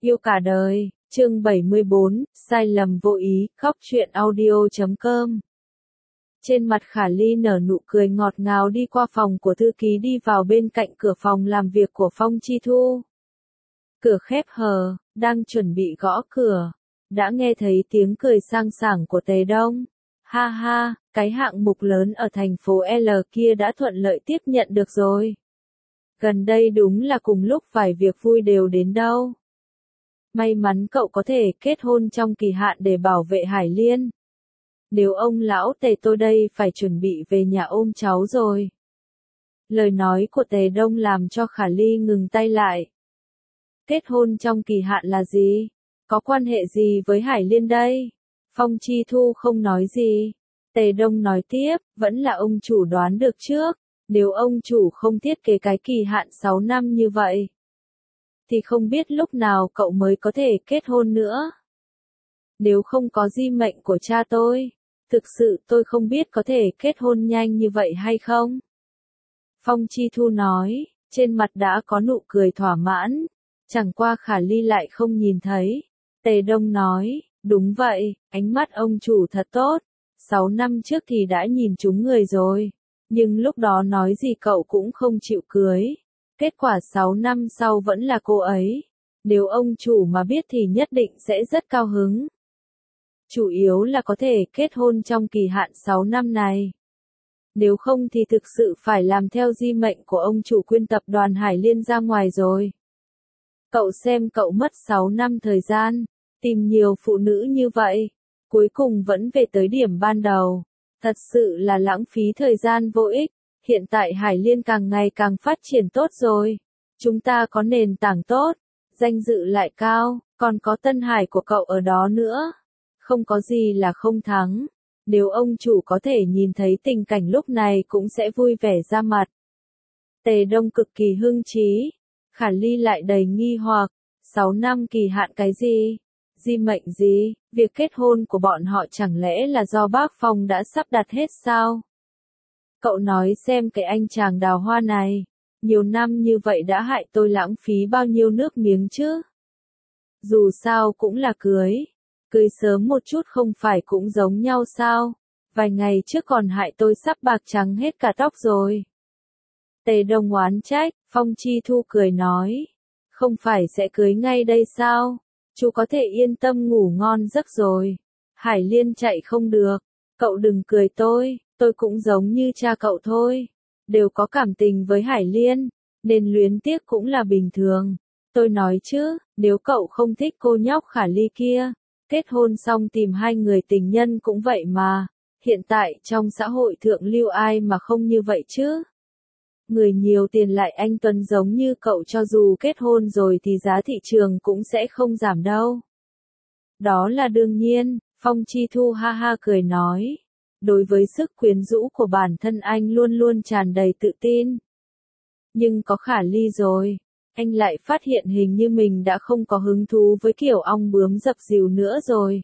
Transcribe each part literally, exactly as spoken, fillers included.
Yêu cả đời, chương bảy mươi bốn, sai lầm vô ý, khóc chuyện audio chấm com. Trên mặt Khả Ly nở nụ cười ngọt ngào đi qua phòng của thư ký đi vào bên cạnh cửa phòng làm việc của Phong Chi Thu. Cửa khép hờ, đang chuẩn bị gõ cửa. Đã nghe thấy tiếng cười sang sảng của Tề Đông. Ha ha, cái hạng mục lớn ở thành phố L kia đã thuận lợi tiếp nhận được rồi. Gần đây đúng là cùng lúc vài việc vui đều đến đâu. May mắn cậu có thể kết hôn trong kỳ hạn để bảo vệ Hải Liên. Nếu ông lão Tề tôi đây phải chuẩn bị về nhà ôm cháu rồi. Lời nói của Tề Đông làm cho Khả Ly ngừng tay lại. Kết hôn trong kỳ hạn là gì? Có quan hệ gì với Hải Liên đây? Phong Chi Thu không nói gì. Tề Đông nói tiếp, vẫn là ông chủ đoán được trước. Nếu ông chủ không thiết kế cái kỳ hạn sáu năm như vậy, thì không biết lúc nào cậu mới có thể kết hôn nữa. Nếu không có di mệnh của cha tôi, thực sự tôi không biết có thể kết hôn nhanh như vậy hay không. Phong Chi Thu nói, trên mặt đã có nụ cười thỏa mãn, chẳng qua Khả Ly lại không nhìn thấy. Tề Đông nói, đúng vậy, ánh mắt ông chủ thật tốt, sáu năm trước thì đã nhìn trúng người rồi, nhưng lúc đó nói gì cậu cũng không chịu cưới. Kết quả sáu năm sau vẫn là cô ấy. Nếu ông chủ mà biết thì nhất định sẽ rất cao hứng. Chủ yếu là có thể kết hôn trong kỳ hạn sáu năm này. Nếu không thì thực sự phải làm theo di mệnh của ông chủ quyên tập đoàn Hải Liên ra ngoài rồi. Cậu xem cậu mất sáu năm thời gian, tìm nhiều phụ nữ như vậy, cuối cùng vẫn về tới điểm ban đầu. Thật sự là lãng phí thời gian vô ích. Hiện tại Hải Liên càng ngày càng phát triển tốt rồi. Chúng ta có nền tảng tốt, danh dự lại cao, còn có Tân Hải của cậu ở đó nữa. Không có gì là không thắng. Nếu ông chủ có thể nhìn thấy tình cảnh lúc này cũng sẽ vui vẻ ra mặt. Tề Đông cực kỳ hưng trí. Khả Ly lại đầy nghi hoặc. Sáu năm kỳ hạn cái gì? Di mệnh gì? Việc kết hôn của bọn họ chẳng lẽ là do bác Phong đã sắp đặt hết sao? Cậu nói xem cái anh chàng đào hoa này, nhiều năm như vậy đã hại tôi lãng phí bao nhiêu nước miếng chứ? Dù sao cũng là cưới, cưới sớm một chút không phải cũng giống nhau sao? Vài ngày trước còn hại tôi sắp bạc trắng hết cả tóc rồi. Tề Đông oán trách, Phong Chi Thu cười nói, không phải sẽ cưới ngay đây sao? Chú có thể yên tâm ngủ ngon giấc rồi. Hải Liên chạy không được, cậu đừng cười tôi. Tôi cũng giống như cha cậu thôi, đều có cảm tình với Hải Liên, nên luyến tiếc cũng là bình thường. Tôi nói chứ, nếu cậu không thích cô nhóc Khả Ly kia, kết hôn xong tìm hai người tình nhân cũng vậy mà. Hiện tại trong xã hội thượng lưu ai mà không như vậy chứ? Người nhiều tiền lại anh tuấn giống như cậu cho dù kết hôn rồi thì giá thị trường cũng sẽ không giảm đâu. Đó là đương nhiên, Phong Chi Thu ha ha cười nói. Đối với sức quyến rũ của bản thân anh luôn luôn tràn đầy tự tin. Nhưng có Khả Ly rồi, anh lại phát hiện hình như mình đã không có hứng thú với kiểu ong bướm dập dìu nữa rồi.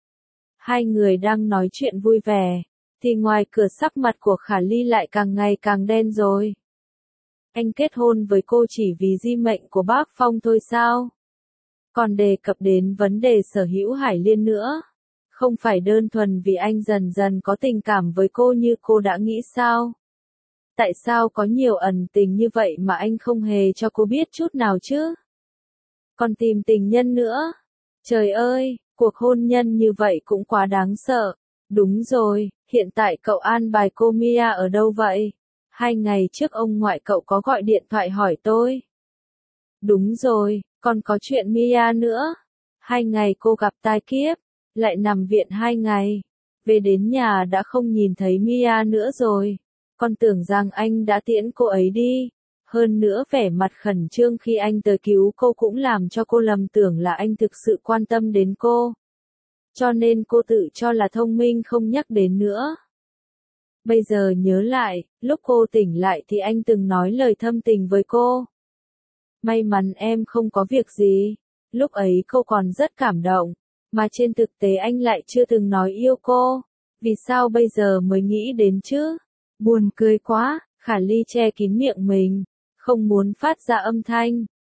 Hai người đang nói chuyện vui vẻ, thì ngoài cửa sắc mặt của Khả Ly lại càng ngày càng đen rồi. Anh kết hôn với cô chỉ vì di mệnh của bác Phong thôi sao? Còn đề cập đến vấn đề sở hữu Hải Liên nữa. Không phải đơn thuần vì anh dần dần có tình cảm với cô như cô đã nghĩ sao? Tại sao có nhiều ẩn tình như vậy mà anh không hề cho cô biết chút nào chứ? Còn tìm tình nhân nữa? Trời ơi, cuộc hôn nhân như vậy cũng quá đáng sợ. Đúng rồi, hiện tại cậu an bài cô Mia ở đâu vậy? Hai ngày trước ông ngoại cậu có gọi điện thoại hỏi tôi. Đúng rồi, còn có chuyện Mia nữa. Hai ngày cô gặp tai kiếp. Lại nằm viện hai ngày, về đến nhà đã không nhìn thấy Mia nữa rồi, con tưởng rằng anh đã tiễn cô ấy đi, hơn nữa vẻ mặt khẩn trương khi anh tới cứu cô cũng làm cho cô lầm tưởng là anh thực sự quan tâm đến cô, cho nên cô tự cho là thông minh không nhắc đến nữa. Bây giờ nhớ lại, lúc cô tỉnh lại thì anh từng nói lời thâm tình với cô. May mắn em không có việc gì, lúc ấy cô còn rất cảm động. Mà trên thực tế anh lại chưa từng nói yêu cô. Vì sao bây giờ mới nghĩ đến chứ? Buồn cười quá, Khả Ly che kín miệng mình, không muốn phát ra âm thanh.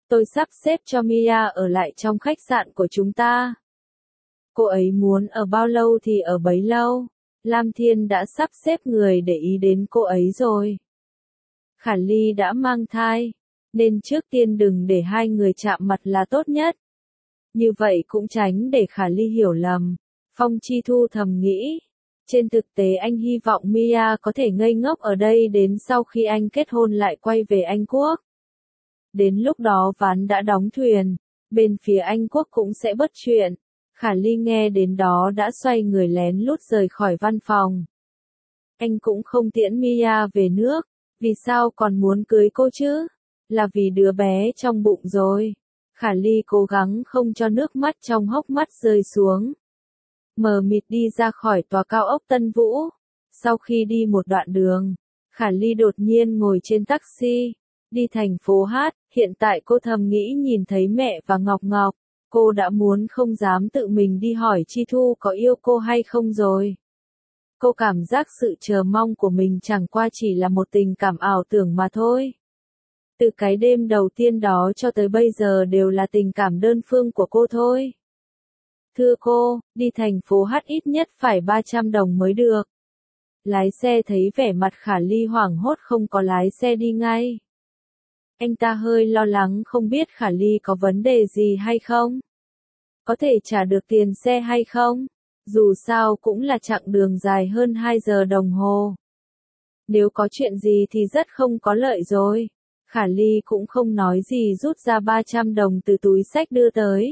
Tôi sắp xếp cho Mia ở lại trong khách sạn của chúng ta. Cô ấy muốn ở bao lâu thì ở bấy lâu. Lam Thiên đã sắp xếp người để ý đến cô ấy rồi. Khả Ly đã mang thai, nên trước tiên đừng để hai người chạm mặt là tốt nhất. Như vậy cũng tránh để Khả Ly hiểu lầm. Phong Chi Thu thầm nghĩ. Trên thực tế anh hy vọng Mia có thể ngây ngốc ở đây đến sau khi anh kết hôn lại quay về Anh Quốc. Đến lúc đó ván đã đóng thuyền, bên phía Anh Quốc cũng sẽ bớt chuyện. Khả Ly nghe đến đó đã xoay người lén lút rời khỏi văn phòng. Anh cũng không tiễn Mia về nước, vì sao còn muốn cưới cô chứ? Là vì đứa bé trong bụng rồi. Khả Ly cố gắng không cho nước mắt trong hốc mắt rơi xuống. Mờ mịt đi ra khỏi tòa cao ốc Tân Vũ. Sau khi đi một đoạn đường, Khả Ly đột nhiên ngồi trên taxi, đi thành phố Hát. Hiện tại cô thầm nghĩ nhìn thấy mẹ và Ngọc Ngọc, cô đã muốn không dám tự mình đi hỏi Chi Thu có yêu cô hay không rồi. Cô cảm giác sự chờ mong của mình chẳng qua chỉ là một tình cảm ảo tưởng mà thôi. Từ cái đêm đầu tiên đó cho tới bây giờ đều là tình cảm đơn phương của cô thôi. Thưa cô, đi thành phố Hát ít nhất phải ba trăm đồng mới được. Lái xe thấy vẻ mặt Khả Ly hoảng hốt không có lái xe đi ngay. Anh ta hơi lo lắng không biết Khả Ly có vấn đề gì hay không. Có thể trả được tiền xe hay không? Dù sao cũng là chặng đường dài hơn hai giờ đồng hồ. Nếu có chuyện gì thì rất không có lợi rồi. Khả Ly cũng không nói gì rút ra ba trăm đồng từ túi xách đưa tới.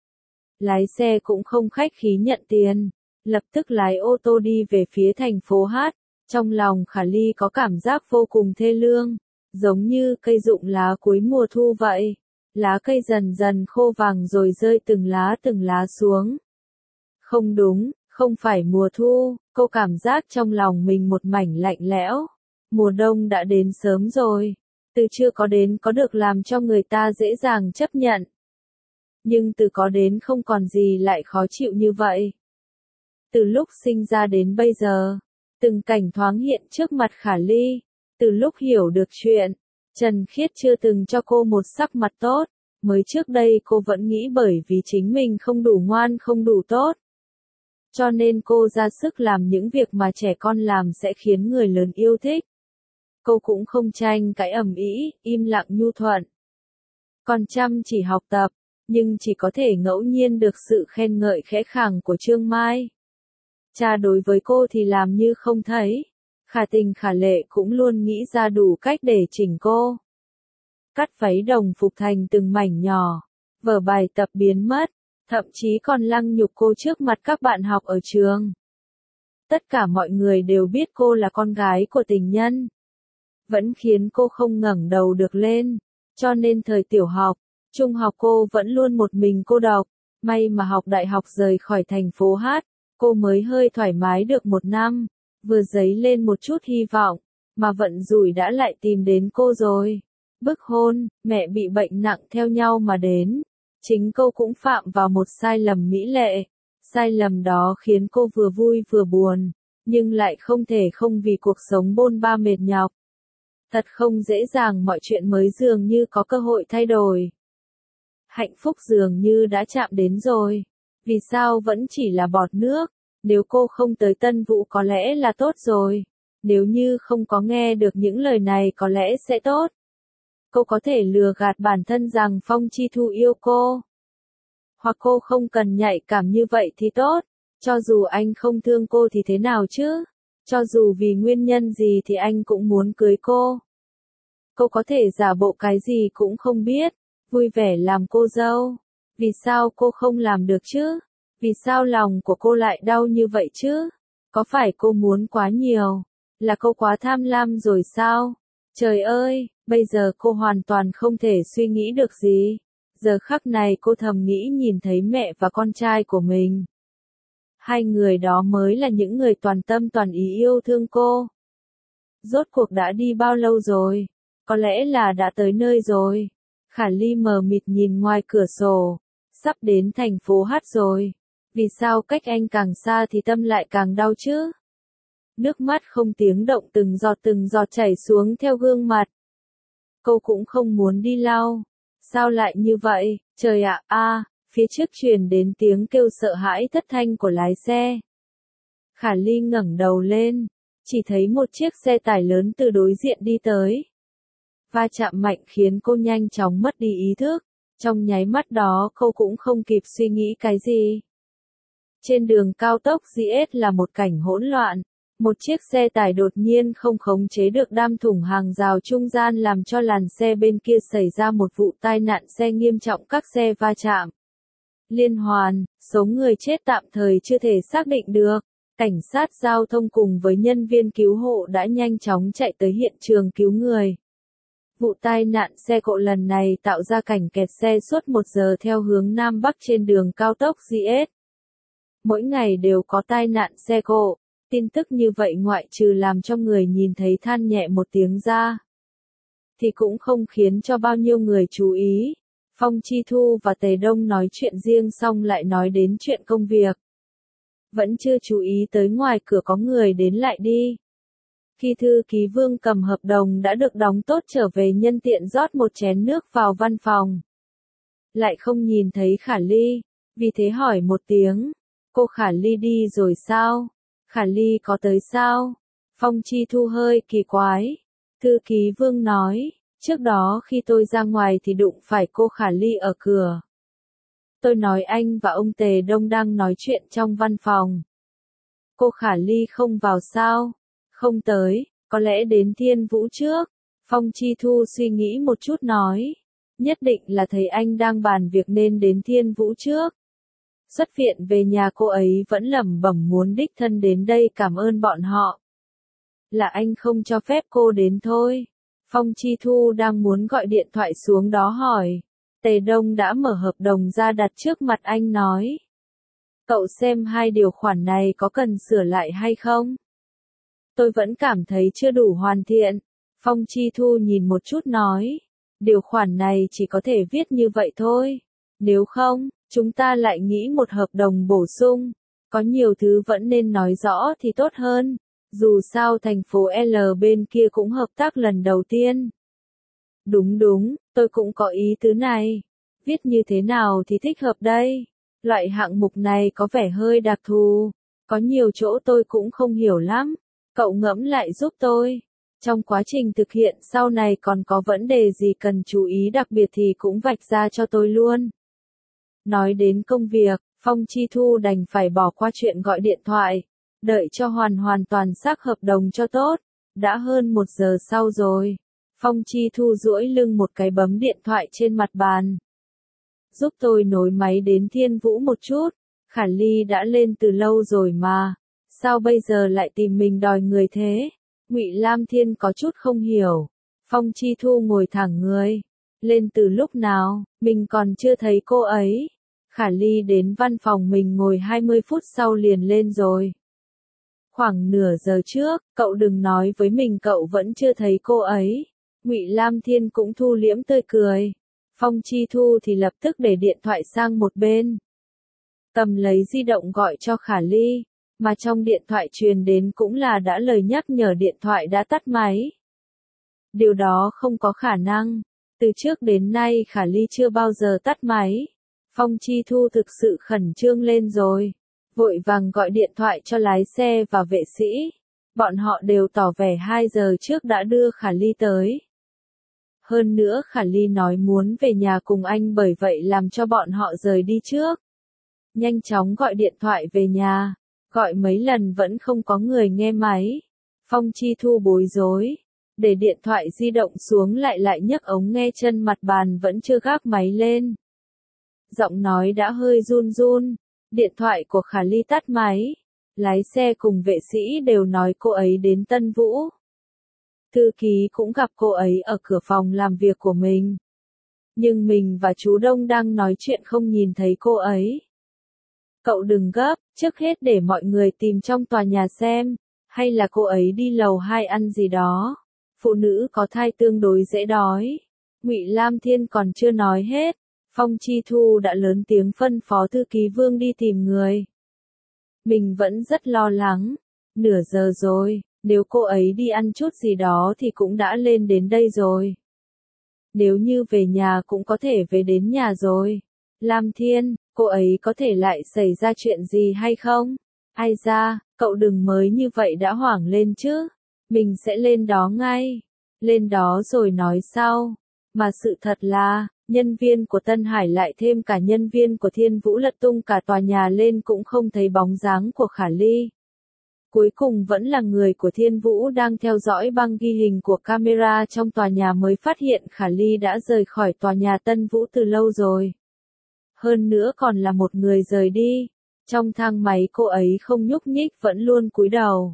Lái xe cũng không khách khí nhận tiền, lập tức lái ô tô đi về phía thành phố Hát. Trong lòng Khả Ly có cảm giác vô cùng thê lương, giống như cây rụng lá cuối mùa thu vậy. Lá cây dần dần khô vàng rồi rơi từng lá từng lá xuống. Không đúng, không phải mùa thu, cô cảm giác trong lòng mình một mảnh lạnh lẽo. Mùa đông đã đến sớm rồi, từ chưa có đến có được làm cho người ta dễ dàng chấp nhận. Nhưng từ có đến không còn gì lại khó chịu như vậy. Từ lúc sinh ra đến bây giờ, từng cảnh thoáng hiện trước mặt Khả Ly, từ lúc hiểu được chuyện, Trần Khiết chưa từng cho cô một sắc mặt tốt, mới trước đây cô vẫn nghĩ bởi vì chính mình không đủ ngoan không đủ tốt. Cho nên cô ra sức làm những việc mà trẻ con làm sẽ khiến người lớn yêu thích. Cô cũng không tranh cãi ầm ĩ, im lặng nhu thuận. Còn chăm chỉ học tập, nhưng chỉ có thể ngẫu nhiên được sự khen ngợi khẽ khàng của Trương Mai. Cha đối với cô thì làm như không thấy. Khả Tình Khả Lệ cũng luôn nghĩ ra đủ cách để chỉnh cô. Cắt váy đồng phục thành từng mảnh nhỏ, vở bài tập biến mất, thậm chí còn lăng nhục cô trước mặt các bạn học ở trường. Tất cả mọi người đều biết cô là con gái của tình nhân. Vẫn khiến cô không ngẩng đầu được lên, cho nên thời tiểu học, trung học cô vẫn luôn một mình cô độc. May mà học đại học rời khỏi thành phố Hát, cô mới hơi thoải mái được một năm, vừa dấy lên một chút hy vọng, mà vận rủi đã lại tìm đến cô rồi. Bức hôn, mẹ bị bệnh nặng theo nhau mà đến. Chính cô cũng phạm vào một sai lầm mỹ lệ. Sai lầm đó khiến cô vừa vui vừa buồn, nhưng lại không thể không vì cuộc sống bôn ba mệt nhọc. Thật không dễ dàng, mọi chuyện mới dường như có cơ hội thay đổi. Hạnh phúc dường như đã chạm đến rồi. Vì sao vẫn chỉ là bọt nước? Nếu cô không tới Tân Vũ có lẽ là tốt rồi. Nếu như không có nghe được những lời này có lẽ sẽ tốt. Cô có thể lừa gạt bản thân rằng Phong Chi Thu yêu cô. Hoặc cô không cần nhạy cảm như vậy thì tốt. Cho dù anh không thương cô thì thế nào chứ? Cho dù vì nguyên nhân gì thì anh cũng muốn cưới cô. Cô có thể giả bộ cái gì cũng không biết, vui vẻ làm cô dâu. Vì sao cô không làm được chứ? Vì sao lòng của cô lại đau như vậy chứ? Có phải cô muốn quá nhiều? Là cô quá tham lam rồi sao? Trời ơi, bây giờ cô hoàn toàn không thể suy nghĩ được gì. Giờ khắc này cô thầm nghĩ nhìn thấy mẹ và con trai của mình. Hai người đó mới là những người toàn tâm toàn ý yêu thương cô. Rốt cuộc đã đi bao lâu rồi? Có lẽ là đã tới nơi rồi. Khả Ly mờ mịt nhìn ngoài cửa sổ. Sắp đến thành phố Hát rồi. Vì sao cách anh càng xa thì tâm lại càng đau chứ? Nước mắt không tiếng động từng giọt từng giọt chảy xuống theo gương mặt. Cô cũng không muốn đi lau. Sao lại như vậy, trời ạ, a, phía trước truyền đến tiếng kêu sợ hãi thất thanh của lái xe. Khả Ly ngẩng đầu lên, chỉ thấy một chiếc xe tải lớn từ đối diện đi tới. Va chạm mạnh khiến cô nhanh chóng mất đi ý thức, trong nháy mắt đó cô cũng không kịp suy nghĩ cái gì. Trên đường cao tốc giê ét là một cảnh hỗn loạn, một chiếc xe tải đột nhiên không khống chế được đâm thủng hàng rào trung gian làm cho làn xe bên kia xảy ra một vụ tai nạn xe nghiêm trọng, các xe va chạm liên hoàn, số người chết tạm thời chưa thể xác định được. Cảnh sát giao thông cùng với nhân viên cứu hộ đã nhanh chóng chạy tới hiện trường cứu người. Vụ tai nạn xe cộ lần này tạo ra cảnh kẹt xe suốt một giờ theo hướng Nam Bắc trên đường cao tốc giê ét. Mỗi ngày đều có tai nạn xe cộ, tin tức như vậy ngoại trừ làm cho người nhìn thấy than nhẹ một tiếng ra, thì cũng không khiến cho bao nhiêu người chú ý. Phong Chi Thu và Tề Đông nói chuyện riêng xong lại nói đến chuyện công việc. Vẫn chưa chú ý tới ngoài cửa có người đến lại đi. Khi thư ký Vương cầm hợp đồng đã được đóng tốt trở về, nhân tiện rót một chén nước vào văn phòng. Lại không nhìn thấy Khả Ly, vì thế hỏi một tiếng, cô Khả Ly đi rồi sao? Khả Ly có tới sao? Phong Chi Thu hơi kỳ quái. Thư ký Vương nói, trước đó khi tôi ra ngoài thì đụng phải cô Khả Ly ở cửa. Tôi nói anh và ông Tề Đông đang nói chuyện trong văn phòng. Cô Khả Ly không vào sao? Không tới, có lẽ đến Thiên Vũ trước. Phong Chi Thu suy nghĩ một chút nói, nhất định là thấy anh đang bàn việc nên đến Thiên Vũ trước. Xuất viện về nhà cô ấy vẫn lẩm bẩm muốn đích thân đến đây cảm ơn bọn họ. Là anh không cho phép cô đến thôi. Phong Chi Thu đang muốn gọi điện thoại xuống đó hỏi. Tề Đông đã mở hợp đồng ra đặt trước mặt anh nói. Cậu xem hai điều khoản này có cần sửa lại hay không? Tôi vẫn cảm thấy chưa đủ hoàn thiện. Phong Chi Thu nhìn một chút nói. Điều khoản này chỉ có thể viết như vậy thôi. Nếu không, chúng ta lại nghĩ một hợp đồng bổ sung. Có nhiều thứ vẫn nên nói rõ thì tốt hơn. Dù sao thành phố L bên kia cũng hợp tác lần đầu tiên. Đúng đúng, tôi cũng có ý tứ này. Viết như thế nào thì thích hợp đây? Loại hạng mục này có vẻ hơi đặc thù. Có nhiều chỗ tôi cũng không hiểu lắm. Cậu ngẫm lại giúp tôi. Trong quá trình thực hiện sau này còn có vấn đề gì cần chú ý đặc biệt thì cũng vạch ra cho tôi luôn. Nói đến công việc, Phong Chi Thu đành phải bỏ qua chuyện gọi điện thoại. Đợi cho hoàn hoàn toàn xác hợp đồng cho tốt. Đã hơn một giờ sau rồi. Phong Chi Thu duỗi lưng một cái bấm điện thoại trên mặt bàn. Giúp tôi nối máy đến Thiên Vũ một chút. Khả Ly đã lên từ lâu rồi mà. Sao bây giờ lại tìm mình đòi người thế? Ngụy Lam Thiên có chút không hiểu. Phong Chi Thu ngồi thẳng người. Lên từ lúc nào? Mình còn chưa thấy cô ấy. Khả Ly đến văn phòng mình ngồi hai mươi phút sau liền lên rồi. Khoảng nửa giờ trước, cậu đừng nói với mình cậu vẫn chưa thấy cô ấy. Ngụy Lam Thiên cũng thu liễm tươi cười. Phong Chi Thu thì lập tức để điện thoại sang một bên. Cầm lấy di động gọi cho Khả Ly, mà trong điện thoại truyền đến cũng là đã lời nhắc nhở điện thoại đã tắt máy. Điều đó không có khả năng. Từ trước đến nay Khả Ly chưa bao giờ tắt máy. Phong Chi Thu thực sự khẩn trương lên rồi. Vội vàng gọi điện thoại cho lái xe và vệ sĩ. Bọn họ đều tỏ vẻ hai giờ trước đã đưa Khả Ly tới. Hơn nữa Khả Ly nói muốn về nhà cùng anh bởi vậy làm cho bọn họ rời đi trước. Nhanh chóng gọi điện thoại về nhà. Gọi mấy lần vẫn không có người nghe máy. Phong Chi Thu bối rối. Để điện thoại di động xuống lại lại nhấc ống nghe chân mặt bàn vẫn chưa gác máy lên. Giọng nói đã hơi run run. Điện thoại của Khả Ly tắt máy. Lái xe cùng vệ sĩ đều nói cô ấy đến Tân Vũ. Thư ký cũng gặp cô ấy ở cửa phòng làm việc của mình. Nhưng mình và chú Đông đang nói chuyện không nhìn thấy cô ấy. Cậu đừng gấp, trước hết để mọi người tìm trong tòa nhà xem, hay là cô ấy đi lầu hai ăn gì đó. Phụ nữ có thai tương đối dễ đói. Ngụy Lam Thiên còn chưa nói hết. Phong Chi Thu đã lớn tiếng phân phó thư ký Vương đi tìm người. Mình vẫn rất lo lắng. Nửa giờ rồi, nếu cô ấy đi ăn chút gì đó thì cũng đã lên đến đây rồi. nếu như về nhà cũng có thể về đến nhà rồi. Lam Thiên, cô ấy có thể lại xảy ra chuyện gì hay không? Ai ra, cậu đừng mới như vậy đã hoảng lên chứ. Mình sẽ lên đó ngay. Lên đó rồi nói sau. Mà sự thật là, nhân viên của Tân Hải lại thêm cả nhân viên của Thiên Vũ lật tung cả tòa nhà lên cũng không thấy bóng dáng của Khả Ly. Cuối cùng vẫn là người của Thiên Vũ đang theo dõi băng ghi hình của camera trong tòa nhà mới phát hiện Khả Ly đã rời khỏi tòa nhà Tân Vũ từ lâu rồi. Hơn nữa còn là một người rời đi. Trong thang máy cô ấy không nhúc nhích vẫn luôn cúi đầu.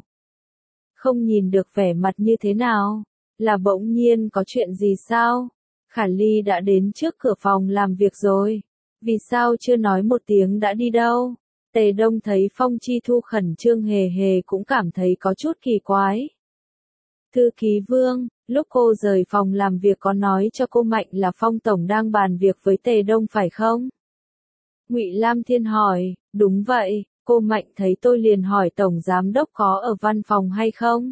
Không nhìn được vẻ mặt như thế nào. Là bỗng nhiên có chuyện gì sao? Khả Ly đã đến trước cửa phòng làm việc rồi. Vì sao chưa nói một tiếng đã đi đâu? Tề Đông thấy Phong Chi Thu khẩn trương hề hề cũng cảm thấy có chút kỳ quái. Thư ký Vương, lúc cô rời phòng làm việc có nói cho cô Mạnh là Phong Tổng đang bàn việc với Tề Đông phải không? Ngụy Lam Thiên hỏi, đúng vậy, cô Mạnh thấy tôi liền hỏi Tổng Giám Đốc có ở văn phòng hay không?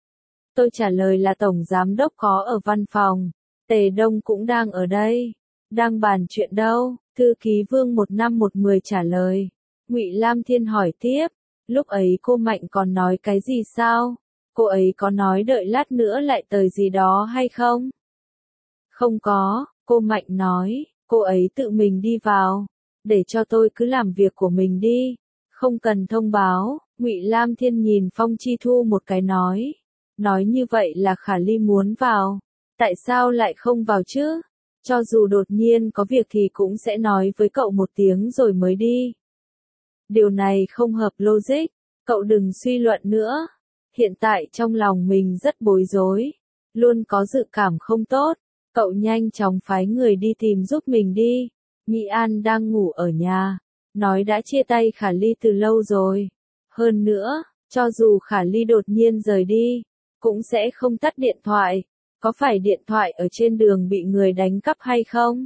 Tôi trả lời là Tổng Giám Đốc có ở văn phòng, Tề Đông cũng đang ở đây. Đang bàn chuyện đâu? Thư ký Vương một năm một mười trả lời. Ngụy Lam Thiên hỏi tiếp, lúc ấy cô Mạnh còn nói cái gì sao? Cô ấy có nói đợi lát nữa lại tới gì đó hay không? Không có, cô Mạnh nói, cô ấy tự mình đi vào, để cho tôi cứ làm việc của mình đi, không cần thông báo. Ngụy Lam Thiên nhìn Phong Chi Thu một cái nói, nói như vậy là Khả Ly muốn vào, tại sao lại không vào chứ? Cho dù đột nhiên có việc thì cũng sẽ nói với cậu một tiếng rồi mới đi. Điều này không hợp logic, cậu đừng suy luận nữa. Hiện tại trong lòng mình rất bối rối, luôn có dự cảm không tốt, cậu nhanh chóng phái người đi tìm giúp mình đi. Nhị An đang ngủ ở nhà, nói đã chia tay Khả Ly từ lâu rồi. Hơn nữa, cho dù Khả Ly đột nhiên rời đi, cũng sẽ không tắt điện thoại. Có phải điện thoại ở trên đường bị người đánh cắp hay không?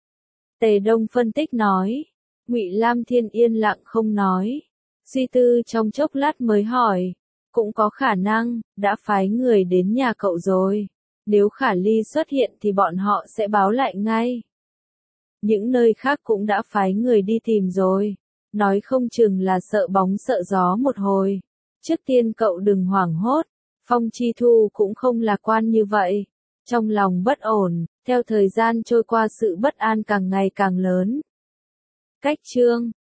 Tề Đông phân tích nói. Ngụy Lam Thiên yên lặng không nói. Suy tư trong chốc lát mới hỏi. Cũng có khả năng, đã phái người đến nhà cậu rồi. Nếu Khả Ly xuất hiện thì bọn họ sẽ báo lại ngay. Những nơi khác cũng đã phái người đi tìm rồi. Nói không chừng là sợ bóng sợ gió một hồi. Trước tiên cậu đừng hoảng hốt. Phong Chi Thu cũng không lạc quan như vậy. Trong lòng bất ổn, theo thời gian trôi qua sự bất an càng ngày càng lớn. Cách chương